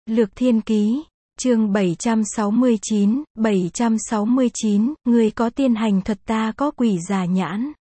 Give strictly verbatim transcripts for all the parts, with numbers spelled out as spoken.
Lược Thiên Ký, chương bảy trăm sáu mươi chín, bảy trăm sáu mươi chín, người có tiên hành thuật ta có quỷ già nhãn.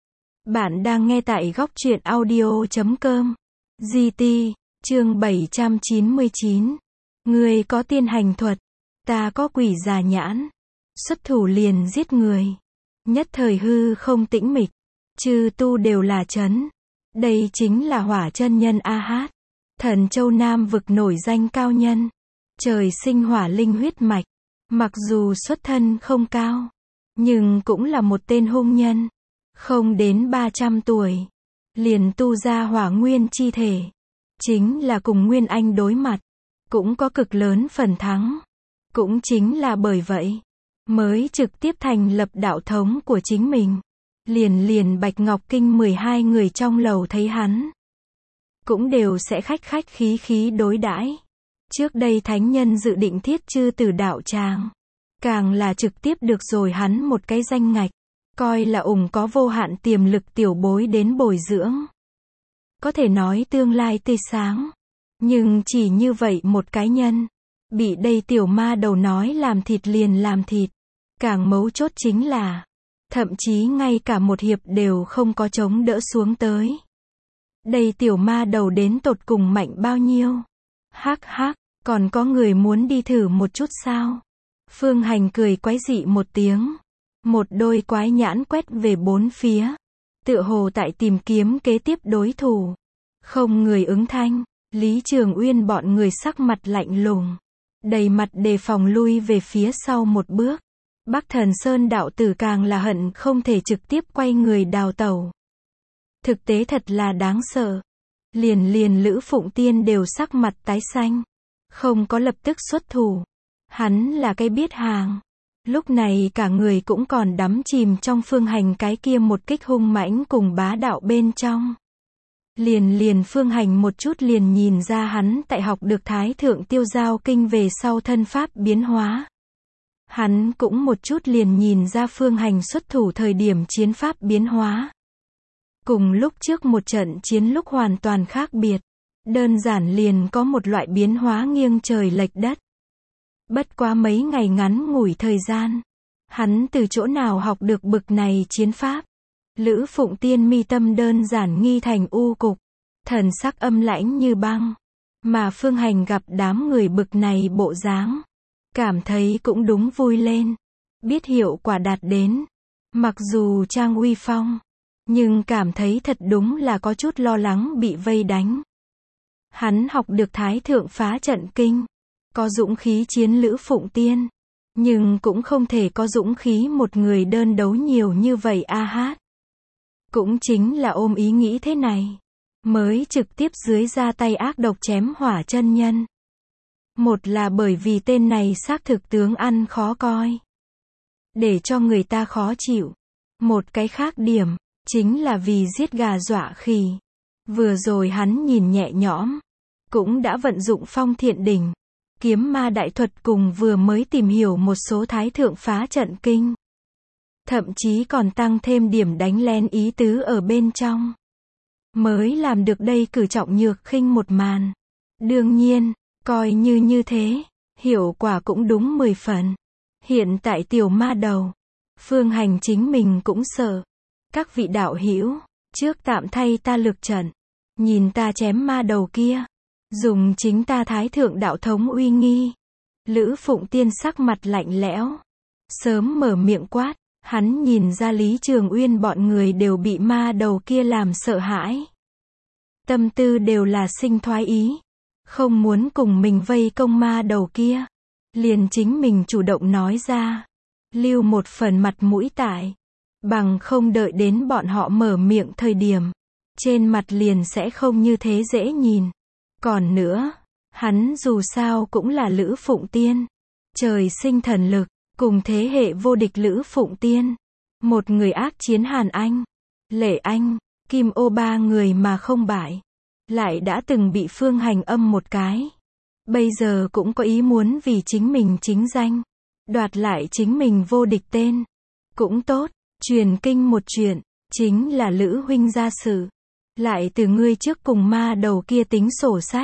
Bạn đang nghe tại góc truyện audio chấm com. giê tê, chương bảy trăm chín mươi chín. Người có tiên hành thuật, ta có quỷ già nhãn. Xuất thủ liền giết người. Nhất thời hư không tĩnh mịch. Chư tu đều là chấn. Đây chính là Hỏa chân nhân A Hát. Thần Châu Nam vực nổi danh cao nhân. Trời sinh hỏa linh huyết mạch. Mặc dù xuất thân không cao, nhưng cũng là một tên hung nhân. Không đến ba trăm tuổi, liền tu ra hỏa nguyên chi thể. Chính là cùng Nguyên Anh đối mặt, cũng có cực lớn phần thắng. Cũng chính là bởi vậy, mới trực tiếp thành lập đạo thống của chính mình. Liền liền Bạch Ngọc Kinh mười hai người trong lầu thấy hắn, cũng đều sẽ khách khách khí khí đối đãi. Trước đây thánh nhân dự định thiết chư tử đạo tràng, càng là trực tiếp được rồi hắn một cái danh ngạch, coi là ủng có vô hạn tiềm lực tiểu bối đến bồi dưỡng. Có thể nói tương lai tươi sáng. Nhưng chỉ như vậy một cái nhân, bị đây tiểu ma đầu nói làm thịt liền làm thịt. Càng mấu chốt chính là, thậm chí ngay cả một hiệp đều không có chống đỡ xuống tới. Đây tiểu ma đầu đến tột cùng mạnh bao nhiêu? Hắc hắc, còn có người muốn đi thử một chút sao? Phương Hành cười quái dị một tiếng. Một đôi quái nhãn quét về bốn phía. Tựa hồ tại tìm kiếm kế tiếp đối thủ. Không người ứng thanh. Lý Trường Uyên bọn người sắc mặt lạnh lùng. Đầy mặt đề phòng lui về phía sau một bước. Bắc Thần Sơn đạo tử càng là hận không thể trực tiếp quay người đào tẩu. Thực tế thật là đáng sợ. Liền liền Lữ Phụng Tiên đều sắc mặt tái xanh. Không có lập tức xuất thủ. Hắn là cái biết hàng. Lúc này cả người cũng còn đắm chìm trong Phương Hành cái kia một kích hung mãnh cùng bá đạo bên trong. Liền liền Phương Hành một chút liền nhìn ra hắn tại học được Thái Thượng Tiêu Giao Kinh về sau thân pháp biến hóa. Hắn cũng một chút liền nhìn ra Phương Hành xuất thủ thời điểm chiến pháp biến hóa. Cùng lúc trước một trận chiến lúc hoàn toàn khác biệt. Đơn giản liền có một loại biến hóa nghiêng trời lệch đất. Bất quá mấy ngày ngắn ngủi thời gian, hắn từ chỗ nào học được bực này chiến pháp? Lữ Phụng Tiên mi tâm đơn giản nghi thành u cục, thần sắc âm lãnh như băng. Mà Phương Hành gặp đám người bực này bộ dáng, cảm thấy cũng đúng vui lên. Biết hiệu quả đạt đến. Mặc dù trang uy phong, nhưng cảm thấy thật đúng là có chút lo lắng bị vây đánh. Hắn học được Thái Thượng Phá Trận Kinh, có dũng khí chiến Lữ Phụng Tiên, nhưng cũng không thể có dũng khí một người đơn đấu nhiều như vậy A Hát. Cũng chính là ôm ý nghĩ thế này, mới trực tiếp dưới ra tay ác độc chém Hỏa chân nhân. Một là bởi vì tên này xác thực tướng ăn khó coi, để cho người ta khó chịu. Một cái khác điểm, chính là vì giết gà dọa khỉ. Vừa rồi hắn nhìn nhẹ nhõm, cũng đã vận dụng Phong Thiện Đỉnh, Kiếm Ma đại thuật cùng vừa mới tìm hiểu một số Thái Thượng Phá Trận Kinh. Thậm chí còn tăng thêm điểm đánh lén ý tứ ở bên trong. Mới làm được đây cử trọng nhược khinh một màn. Đương nhiên, coi như như thế, hiệu quả cũng đúng mười phần. Hiện tại tiểu ma đầu, Phương Hành chính mình cũng sợ. Các vị đạo hữu, trước tạm thay ta lược trận. Nhìn ta chém ma đầu kia. Dùng chính ta Thái Thượng đạo thống uy nghi. Lữ Phụng Tiên sắc mặt lạnh lẽo. Sớm mở miệng quát. Hắn nhìn ra Lý Trường Uyên bọn người đều bị ma đầu kia làm sợ hãi. Tâm tư đều là sinh thoái ý. Không muốn cùng mình vây công ma đầu kia. Liền chính mình chủ động nói ra. Lưu một phần mặt mũi tại. Bằng không đợi đến bọn họ mở miệng thời điểm. Trên mặt liền sẽ không như thế dễ nhìn. Còn nữa, hắn dù sao cũng là Lữ Phụng Tiên. Trời sinh thần lực, cùng thế hệ vô địch Lữ Phụng Tiên. Một người ác chiến Hàn Anh, Lệ Anh, Kim Ô ba người mà không bại. Lại đã từng bị Phương Hành âm một cái. Bây giờ cũng có ý muốn vì chính mình chính danh. Đoạt lại chính mình vô địch tên. Cũng tốt, truyền kinh một chuyện, chính là Lữ huynh gia sự. Lại từ ngươi trước cùng ma đầu kia tính sổ sách.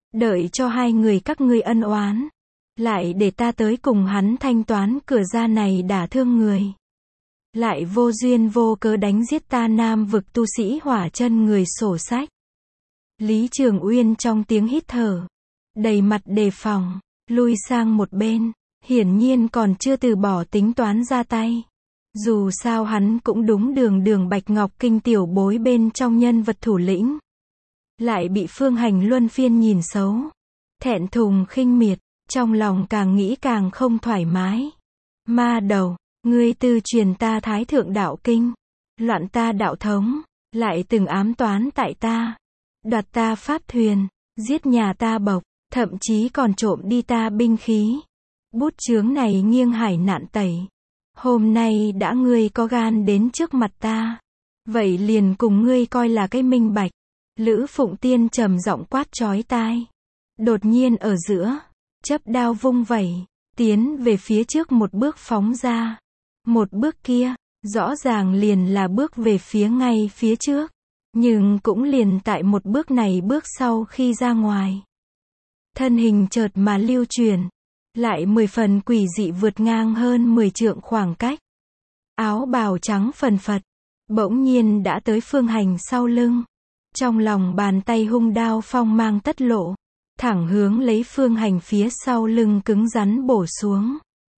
Đợi cho hai người các ngươi ân oán, lại để ta tới cùng hắn thanh toán cửa ra này đả thương người. Lại vô duyên vô cớ đánh giết ta Nam vực tu sĩ hỏa chân người sổ sách. Lý Trường Uyên trong tiếng hít thở, đầy mặt đề phòng, lui sang một bên, hiển nhiên còn chưa từ bỏ tính toán ra tay. Dù sao hắn cũng đúng đường đường Bạch Ngọc Kinh tiểu bối bên trong nhân vật thủ lĩnh. Lại bị Phương Hành luân phiên nhìn xấu, thẹn thùng khinh miệt, trong lòng càng nghĩ càng không thoải mái. Ma đầu, ngươi tư truyền ta Thái Thượng Đạo Kinh, loạn ta đạo thống, lại từng ám toán tại ta, đoạt ta pháp thuyền, giết nhà ta bộc, thậm chí còn trộm đi ta binh khí. Bút chướng này nghiêng hải nạn tẩy. Hôm nay đã ngươi có gan đến trước mặt ta, vậy liền cùng ngươi coi là cái minh bạch. Lữ Phụng Tiên trầm giọng quát chói tai. Đột nhiên ở giữa, chấp đao vung vẩy, tiến về phía trước một bước phóng ra. Một bước kia, rõ ràng liền là bước về phía ngay phía trước, nhưng cũng liền tại một bước này bước sau khi ra ngoài. Thân hình chợt mà lưu chuyển, lại mười phần quỷ dị vượt ngang hơn mười trượng khoảng cách. Áo bào trắng phần phật, bỗng nhiên đã tới Phương Hành sau lưng. Trong lòng bàn tay hung đao phong mang tất lộ, thẳng hướng lấy Phương Hành phía sau lưng cứng rắn bổ xuống.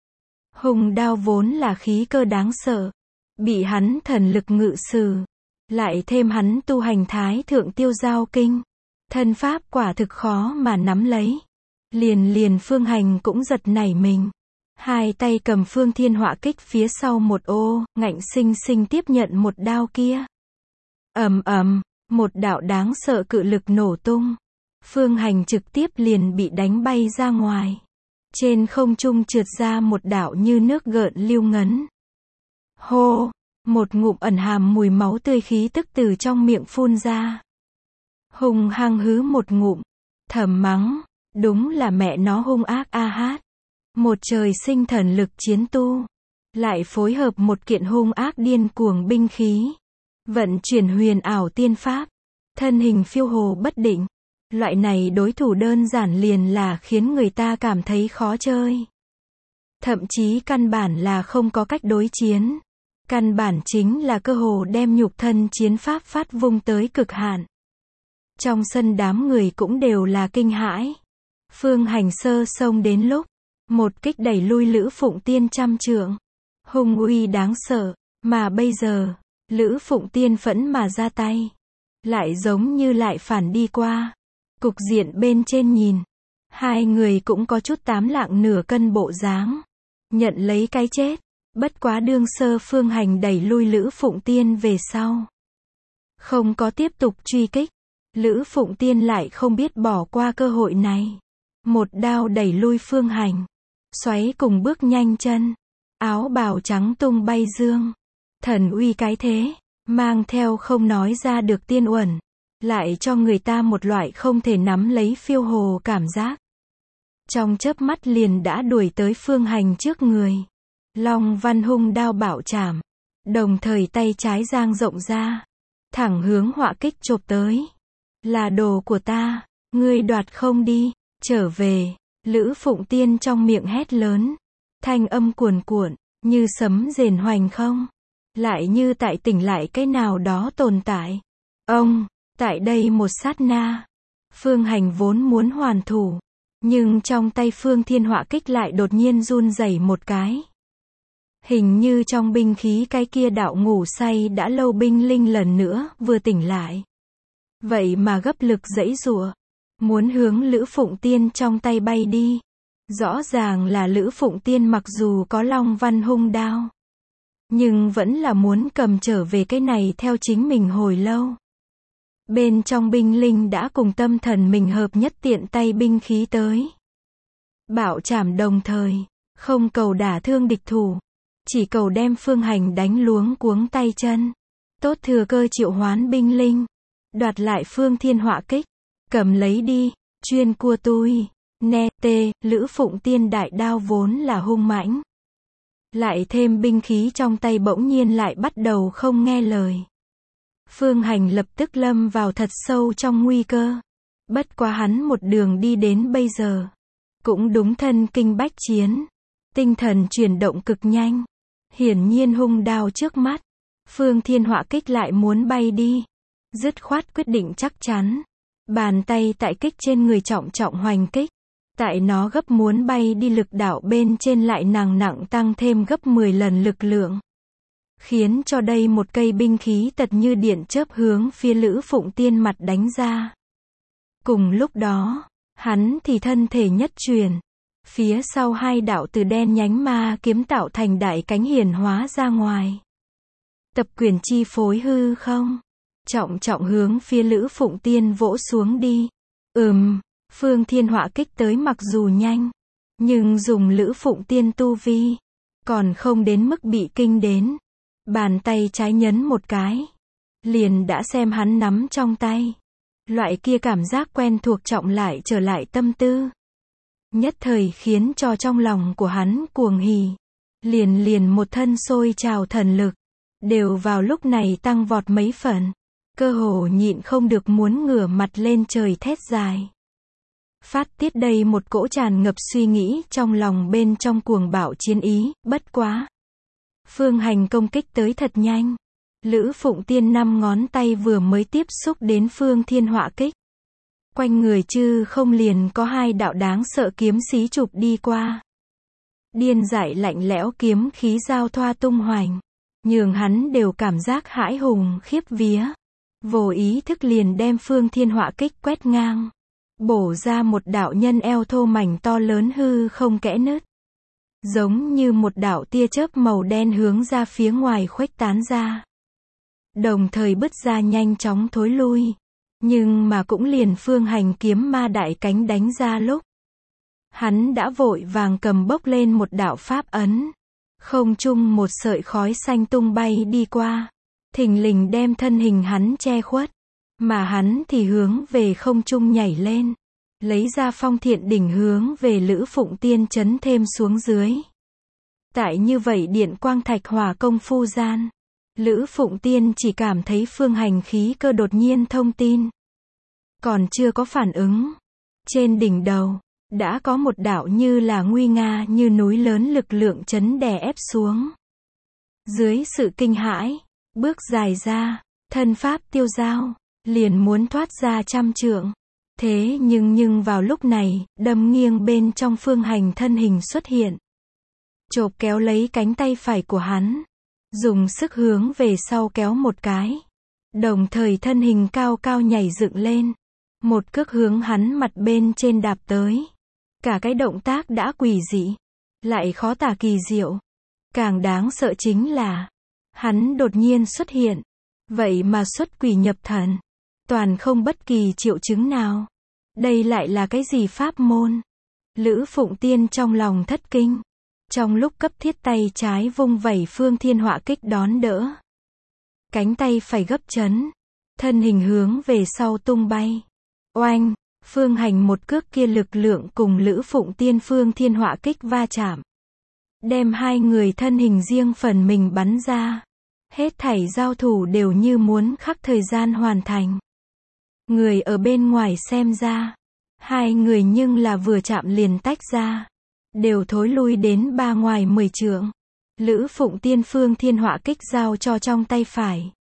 Hung đao vốn là khí cơ đáng sợ, bị hắn thần lực ngự sử, lại thêm hắn tu hành Thái Thượng Tiêu Giao Kinh, thân pháp quả thực khó mà nắm lấy. Liền liền Phương Hành cũng giật nảy mình, hai tay cầm Phương Thiên Họa Kích phía sau một ô, ngạnh sinh sinh tiếp nhận một đao kia. Ầm ầm, một đạo đáng sợ cự lực nổ tung, Phương Hành trực tiếp liền bị đánh bay ra ngoài. Trên không trung trượt ra một đạo như nước gợn lưu ngấn. Hô, một ngụm ẩn hàm mùi máu tươi khí tức từ trong miệng phun ra. Hung hăng hứ một ngụm, thầm mắng, đúng là mẹ nó hung ác a hát. Một trời sinh thần lực chiến tu, lại phối hợp một kiện hung ác điên cuồng binh khí, vận chuyển huyền ảo tiên pháp, thân hình phiêu hồ bất định. Loại này đối thủ đơn giản liền là khiến người ta cảm thấy khó chơi. Thậm chí căn bản là không có cách đối chiến. Căn bản chính là cơ hồ đem nhục thân chiến pháp phát vung tới cực hạn. Trong sân đám người cũng đều là kinh hãi. Phương Hành sơ xông đến lúc, một kích đẩy lui Lữ Phụng Tiên trăm trượng. Hung uy đáng sợ, mà bây giờ, Lữ Phụng Tiên phẫn mà ra tay. Lại giống như lại phản đi qua. Cục diện bên trên nhìn, hai người cũng có chút tám lạng nửa cân bộ dáng. Nhận lấy cái chết, bất quá đương sơ Phương Hành đẩy lui Lữ Phụng Tiên về sau. Không có tiếp tục truy kích, Lữ Phụng Tiên lại không biết bỏ qua cơ hội này. Một đao đẩy lui Phương Hành, xoáy cùng bước nhanh chân, áo bào trắng tung bay dương. Thần uy cái thế, mang theo không nói ra được tiên uẩn. Lại cho người ta một loại không thể nắm lấy phiêu hồ cảm giác. Trong chớp mắt liền đã đuổi tới Phương Hành trước người. Long văn hung đao bạo chạm, đồng thời tay trái giang rộng ra, thẳng hướng họa kích chộp tới. Là đồ của ta, ngươi đoạt không đi, trở về. Lữ Phụng Tiên trong miệng hét lớn, thanh âm cuồn cuộn, như sấm rền hoành không, lại như tại tỉnh lại cái nào đó tồn tại. Ông, tại đây một sát na, Phương Hành vốn muốn hoàn thủ, nhưng trong tay Phương Thiên Họa Kích lại đột nhiên run rẩy một cái. Hình như trong binh khí cái kia đạo ngủ say đã lâu binh linh lần nữa vừa tỉnh lại. Vậy mà gấp lực giãy giụa, muốn hướng Lữ Phụng Tiên trong tay bay đi. Rõ ràng là Lữ Phụng Tiên mặc dù có long văn hung đao, nhưng vẫn là muốn cầm trở về cái này theo chính mình hồi lâu. Bên trong binh linh đã cùng tâm thần mình hợp nhất tiện tay binh khí tới. Bạo chảm đồng thời, không cầu đả thương địch thủ, chỉ cầu đem Phương Hành đánh luống cuống tay chân. Tốt thừa cơ triệu hoán binh linh, đoạt lại Phương Thiên Họa Kích, cầm lấy đi, chuyên cua tui, nè tê, Lữ Phụng Tiên đại đao vốn là hung mãnh. Lại thêm binh khí trong tay bỗng nhiên lại bắt đầu không nghe lời. Phương Hành lập tức lâm vào thật sâu trong nguy cơ. Bất quá hắn một đường đi đến bây giờ, cũng đúng thân kinh bách chiến, tinh thần chuyển động cực nhanh. Hiển nhiên hung đao trước mắt, Phương Thiên Họa Kích lại muốn bay đi. Dứt khoát quyết định chắc chắn. Bàn tay tại kích trên người trọng trọng hoành kích. Tại nó gấp muốn bay đi lực đạo bên trên lại nặng nặng tăng thêm gấp mười lần lực lượng. Khiến cho đây một cây binh khí tật như điện chớp hướng phía Lữ Phụng Tiên mặt đánh ra. Cùng lúc đó, hắn thì thân thể nhất chuyển. Phía sau hai đạo từ đen nhánh ma kiếm tạo thành đại cánh hiển hóa ra ngoài. Tập quyền chi phối hư không? Trọng trọng hướng phía Lữ Phụng Tiên vỗ xuống đi. Ừm, Phương Thiên Họa Kích tới mặc dù nhanh, nhưng dùng Lữ Phụng Tiên tu vi, còn không đến mức bị kinh đến. Bàn tay trái nhấn một cái, liền đã xem hắn nắm trong tay. Loại kia cảm giác quen thuộc trọng lại trở lại tâm tư. Nhất thời khiến cho trong lòng của hắn cuồng hỉ. Liền liền một thân sôi trào thần lực, đều vào lúc này tăng vọt mấy phần. Cơ hồ nhịn không được muốn ngửa mặt lên trời thét dài. Phát tiết đây một cỗ tràn ngập suy nghĩ trong lòng bên trong cuồng bạo chiến ý, bất quá. Phương Hành công kích tới thật nhanh. Lữ Phụng Tiên năm ngón tay vừa mới tiếp xúc đến Phương Thiên Họa Kích. Quanh người chứ không liền có hai đạo đáng sợ kiếm xí chụp đi qua. Điên dại lạnh lẽo kiếm khí giao thoa tung hoành, nhường hắn đều cảm giác hãi hùng khiếp vía. Vô ý thức liền đem Phương Thiên Họa Kích quét ngang, bổ ra một đạo nhân eo thô mảnh to lớn hư không kẽ nứt. Giống như một đạo tia chớp màu đen hướng ra phía ngoài khuếch tán ra. Đồng thời bứt ra nhanh chóng thối lui. Nhưng mà cũng liền Phương Hành kiếm ma đại cánh đánh ra lúc. Hắn đã vội vàng cầm bốc lên một đạo pháp ấn. Không trung một sợi khói xanh tung bay đi qua. Thình lình đem thân hình hắn che khuất. Mà hắn thì hướng về không trung nhảy lên. Lấy ra phong thiện đỉnh hướng về Lữ Phụng Tiên chấn thêm xuống dưới. Tại như vậy điện quang thạch hỏa công phu gian. Lữ Phụng Tiên chỉ cảm thấy Phương Hành khí cơ đột nhiên thông tin. Còn chưa có phản ứng. Trên đỉnh đầu, đã có một đạo như là nguy nga như núi lớn lực lượng chấn đè ép xuống. Dưới sự kinh hãi, bước dài ra, thân pháp tiêu dao, liền muốn thoát ra trăm trượng. Thế nhưng nhưng vào lúc này, đâm nghiêng bên trong Phương Hành thân hình xuất hiện. Chộp kéo lấy cánh tay phải của hắn. Dùng sức hướng về sau kéo một cái. Đồng thời thân hình cao cao nhảy dựng lên. Một cước hướng hắn mặt bên trên đạp tới. Cả cái động tác đã quỷ dị. Lại khó tả kỳ diệu. Càng đáng sợ chính là. Hắn đột nhiên xuất hiện. Vậy mà xuất quỷ nhập thần. Toàn không bất kỳ triệu chứng nào. Đây lại là cái gì pháp môn? Lữ Phụng Tiên trong lòng thất kinh. Trong lúc cấp thiết tay trái vung vẩy Phương Thiên Họa Kích đón đỡ. Cánh tay phải gấp chấn. Thân hình hướng về sau tung bay. Oanh, Phương Hành một cước kia lực lượng cùng Lữ Phụng Tiên Phương Thiên Họa Kích va chạm. Đem hai người thân hình riêng phần mình bắn ra. Hết thảy giao thủ đều như muốn khắc thời gian hoàn thành. Người ở bên ngoài xem ra. Hai người nhưng là vừa chạm liền tách ra. Đều thối lui đến ba ngoài mười trượng. Lữ Phụng Tiên Phương Thiên Họa Kích giao cho trong tay phải.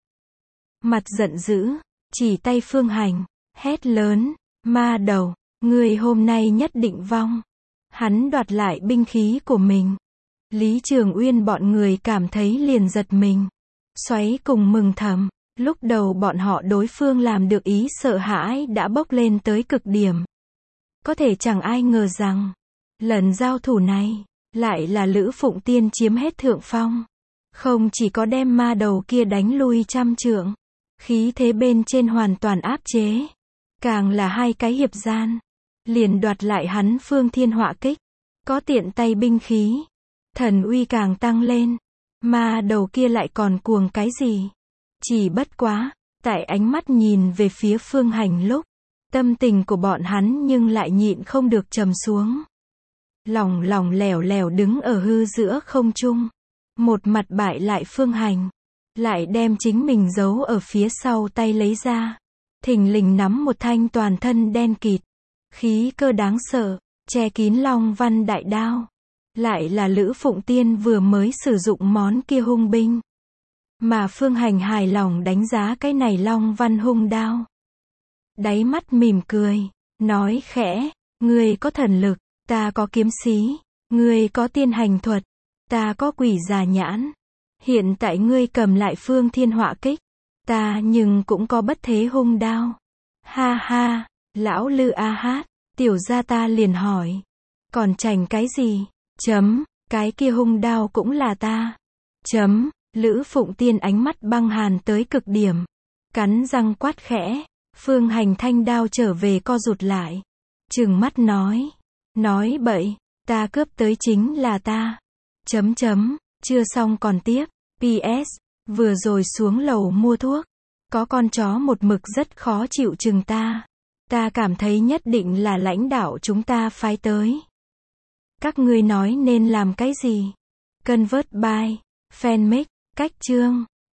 Mặt giận dữ, chỉ tay Phương Hành, hét lớn, ma đầu, người hôm nay nhất định vong. Hắn đoạt lại binh khí của mình. Lý Trường Uyên bọn người cảm thấy liền giật mình. Xoáy cùng mừng thầm, lúc đầu bọn họ đối phương làm được ý sợ hãi đã bốc lên tới cực điểm. Có thể chẳng ai ngờ rằng, lần giao thủ này, lại là Lữ Phụng Tiên chiếm hết thượng phong. Không chỉ có đem ma đầu kia đánh lui trăm trượng, khí thế bên trên hoàn toàn áp chế. Càng là hai cái hiệp gian, liền đoạt lại hắn Phương Thiên Họa Kích. Có tiện tay binh khí, thần uy càng tăng lên. Ma đầu kia lại còn cuồng cái gì? Chỉ bất quá, tại ánh mắt nhìn về phía Phương Hành lúc, tâm tình của bọn hắn nhưng lại nhịn không được trầm xuống. Lỏng lỏng lẻo lẻo đứng ở hư giữa không trung. Một mặt bại lại Phương Hành. Lại đem chính mình giấu ở phía sau tay lấy ra. thình lình nắm một thanh toàn thân đen kịt, khí cơ đáng sợ, che kín Long Văn đại đao. Lại là Lữ Phụng Tiên vừa mới sử dụng món kia hung binh. Mà Phương Hành hài lòng đánh giá cái này Long Văn hung đao. Đáy mắt mỉm cười, nói khẽ, ngươi có thần lực, ta có kiếm xí, ngươi có tiên hành thuật, ta có quỷ già nhãn. Hiện tại ngươi cầm lại Phương Thiên Họa Kích, ta nhưng cũng có bất thế hung đao. Ha ha, lão Lư a hát, tiểu gia ta liền hỏi, còn chành cái gì? Chấm, cái kia hung đao cũng là ta. Chấm, Lữ Phụng Tiên ánh mắt băng hàn tới cực điểm, cắn răng quát khẽ. Phương Hành thanh đao trở về co rụt lại, trừng mắt nói, nói bậy, ta cướp tới chính là ta. Chấm chấm, chưa xong còn tiếp. pê ét, vừa rồi xuống lầu mua thuốc, có con chó một mực rất khó chịu chừng ta. Ta cảm thấy nhất định là lãnh đạo chúng ta phái tới. Các ngươi nói nên làm cái gì? Convert by Fanmake, cách chương